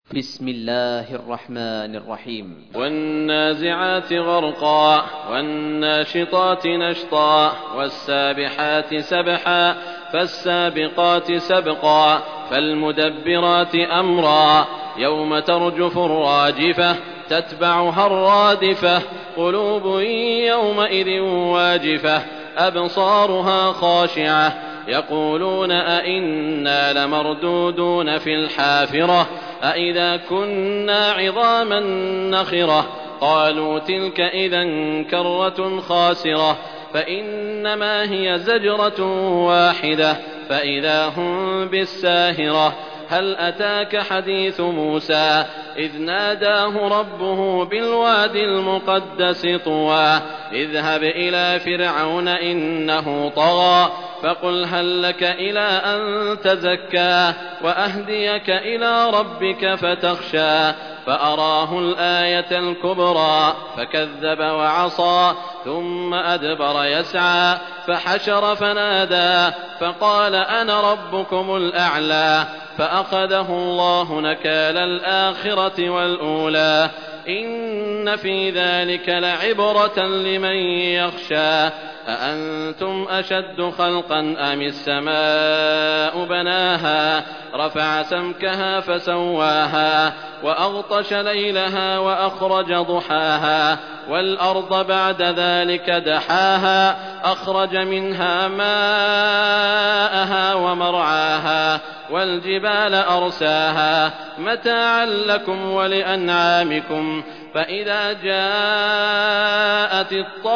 بسم الله الرحمن الرحيم. والنازعات غرقا والناشطات نشطا والسابحات سبحا فالسابقات سبقا فالمدبرات أمرا يوم ترجف الراجفة تتبعها الرادفة قلوب يومئذ واجفة أبصارها خاشعة يقولون أئنا لمردودون في الحافرة أئذا كنا عظاما نخرة قالوا تلك إذا كرة خاسرة فإنما هي زجرة واحدة فإذا هم بالساهرة هل أتاك حديث موسى إذ ناداه ربه بالواد المقدس طوى اذهب إلى فرعون إنه طغى فقل هل لك إلى أن تزكى وأهديك إلى ربك فتخشى فأراه الآية الكبرى فكذب وعصى ثم أدبر يسعى فحشر فنادى فقال أنا ربكم الأعلى فأخذه الله نكال الآخرة والأولى إن في ذلك لعبرة لمن يخشى أأنتم أشد خلقا أم السماء بناها رفع سمكها فسواها وأغطش ليلها وأخرج ضحاها والأرض بعد ذلك دحاها أخرج منها ماءها ومرعاها والجبال أرساها متاعا لكم ولأنعامكم فإذا جاءت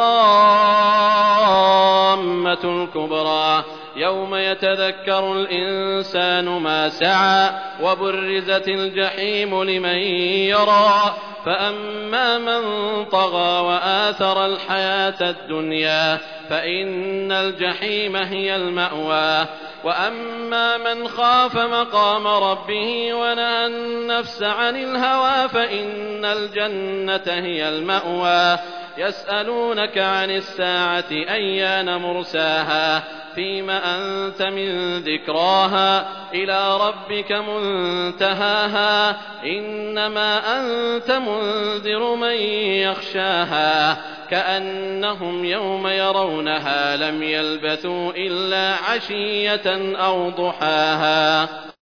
الطامة الكبرى يوم يتذكر الإنسان ما سعى وبرزت الجحيم لمن يرى فأما من طغى وآثر الحياة الدنيا فإن الجحيم هي المأوى وأما من خاف مقام ربه ونهى النفس عن الهوى فإن الجنة هي المأوى يسألونك عن الساعة أيان مرساها فيم أنت من ذكراها إلى ربك منتهاها إنما أنت منذر من يخشاها كأنهم يوم يرونها لم يلبثوا إلا عشية أو ضحاها.